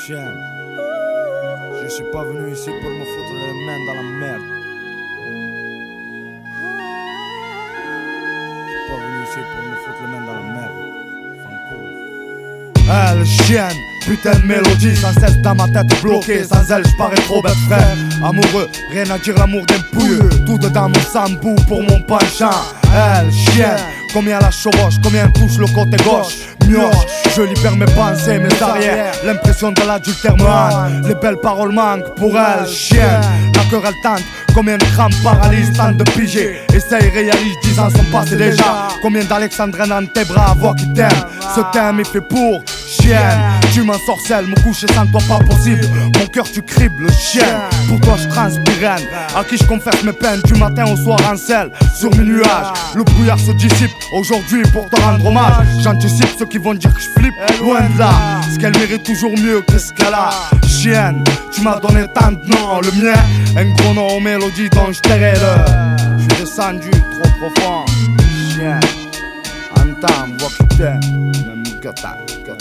Chien, je suis pas venu ici pour me foutre les mains dans la merde. Je suis pas venu ici pour me foutre les mains dans la merde. Elle chienne, putain de mélodie sans cesse dans ma tête bloquée. Sans elle j'parais trop bête frère. Amoureux, rien à dire, l'amour d'un pouilleux. Tout dedans mon sambou pour mon penchant. Elle chienne, combien la chevauche, combien touche le côté gauche. Mioche, je libère mes pensées, mes arrières. L'impression de l'adultère me hante. Les belles paroles manquent pour elle, chienne. La querelle tente, combien de crampes paralysent, tente de piger. Essaye, réalise, 10 ans sont passés déjà. Combien d'alexandrines dans tes bras, voix qui t'aime. Ce thème est fait pour chienne. Tu m'ensorcelles, me coucher sans toi pas possible. Mon cœur tu cribles, chienne. Pour toi je transpire, à qui je confesse mes peines. Du matin au soir en selle, sur mes nuages. Le brouillard se dissipe, aujourd'hui pour te rendre hommage. J'anticipe ceux qui vont dire que je flippe, loin de là. Ce qu'elle mérite toujours mieux que ce qu'elle a. Chienne, tu m'as donné tant de noms, le mien un gros nom aux mélodies dont je tairai le. Je suis descendu trop profond. Chienne, entends, voix qui t'aime. Même que t'as.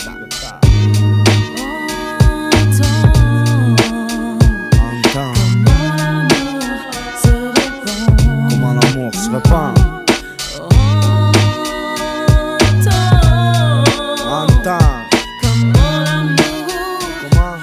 Comment l'amour se répand. Entends. Comment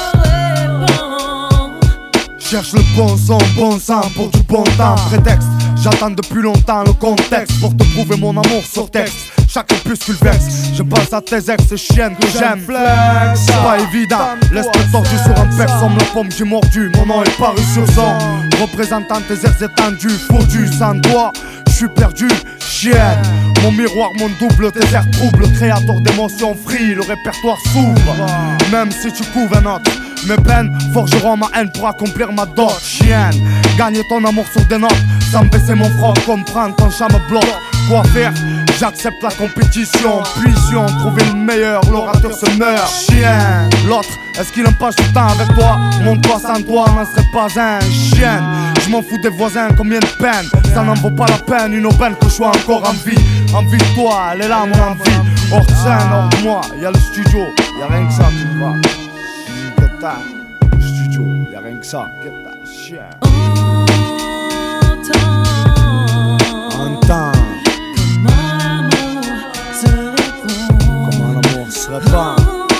cherche le bon son, bon sang pour du bon temps. Prétexte, j'attends depuis longtemps le contexte pour te prouver mon amour sur texte. Chaque opuscule vexe, je pense à tes ex chiennes que j'aime. C'est pas évident, laisse-le tordu sur un pec. Somme la pomme, j'ai mordu, mon nom est paru sur son. Représentant tes airs étendus, foutu sans toi, je suis perdu, chienne. Mon miroir, mon double, tes airs troubles. Créateur d'émotions free, le répertoire s'ouvre. Même si tu couves un autre, mes peines forgeront ma haine pour accomplir ma dot. Chienne, gagner ton amour sur des notes, sans baisser mon front, comprendre ton chat me bloque. Quoi faire? J'accepte la compétition. Puissions trouver le meilleur, l'orateur se meurt. Chien, l'autre, est-ce qu'il aime pas du temps avec toi? Mon toit sans toi n'en serait pas un chien. Je m'en fous des voisins, combien de peine. Ça n'en vaut pas la peine, une aubaine que je sois encore en vie. Envie de toi, elle est là mon envie. Hors de scène, hors de moi, y'a le studio. Y'a rien que ça, tu vois. Le studio, y'a rien que ça. Chien. Entends. Comment l'amour se répand.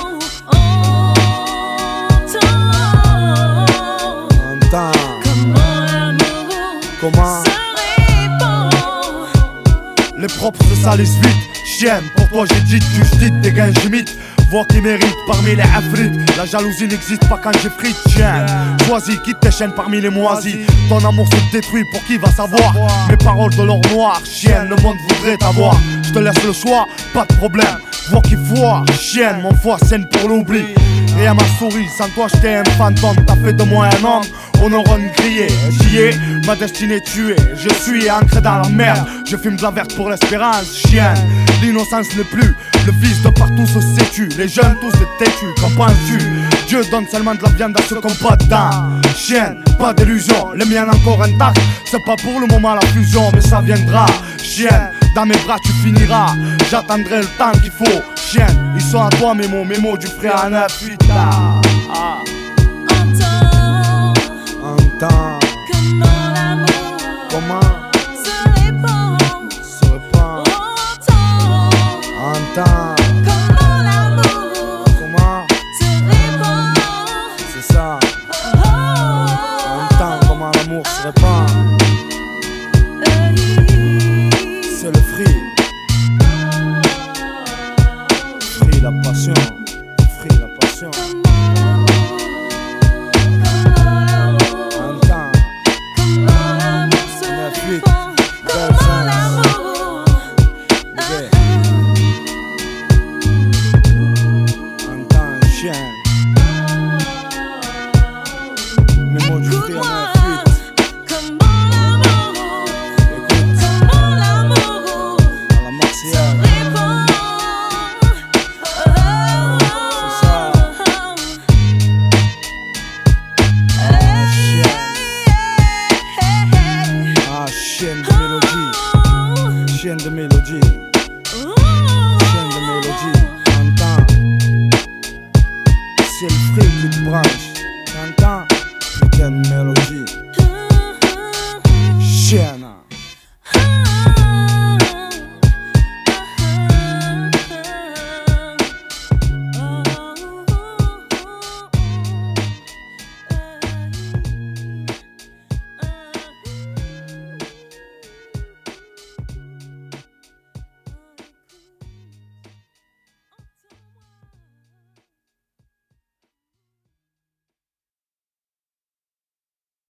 Entends. Comment les propres se salissent vite. Chienne, pour toi j'ai dit tu j'dite, des gains j'imite. Voix qui mérite parmi les afrites. La jalousie n'existe pas quand j'ai frite. Chienne, choisis, quitte tes chaînes parmi les moisis. Ton amour se détruit, pour qui va savoir. Mes paroles de l'or noir, chienne, le monde voudrait t'avoir. Je te laisse le choix, pas de problème. Voix qui foire, chienne, mon foie saigne pour l'oubli. Rien m'a souri, sans toi j'étais un fantôme. T'as fait de moi un homme, aux neurones grillés. J'y ai, ma destinée tuée. Je suis ancré dans la merde. Je fume de la verte pour l'espérance, chienne. L'innocence n'est plus, le vice de partout se sait-tu. Les jeunes tous les têtus, qu'en penses-tu? Dieu donne seulement de la viande à ceux qui n'ont pas de dents. Chienne, pas d'illusion, les miennes encore intactes. C'est pas pour le moment la fusion, mais ça viendra. Chienne, dans mes bras tu finiras. J'attendrai le temps qu'il faut. Chienne, ils sont à toi mes mots du frère à 9-8. Entends. Comment l'amour se répand. Entends. Comment l'amour Comment se répand. c'est ça. Entends comment l'amour se répand. C'est le free. Free la passion. Free la passion. Entends. 9-8. Entends chien. Mes mots du free à 9-8. Écoute à la Marseillaise. C'est ça. Ah, chienne de mélodie. Chienne de mélodie. Chienne de mélodie. Entends. C'est le free. Putain de mélodie. Chienne.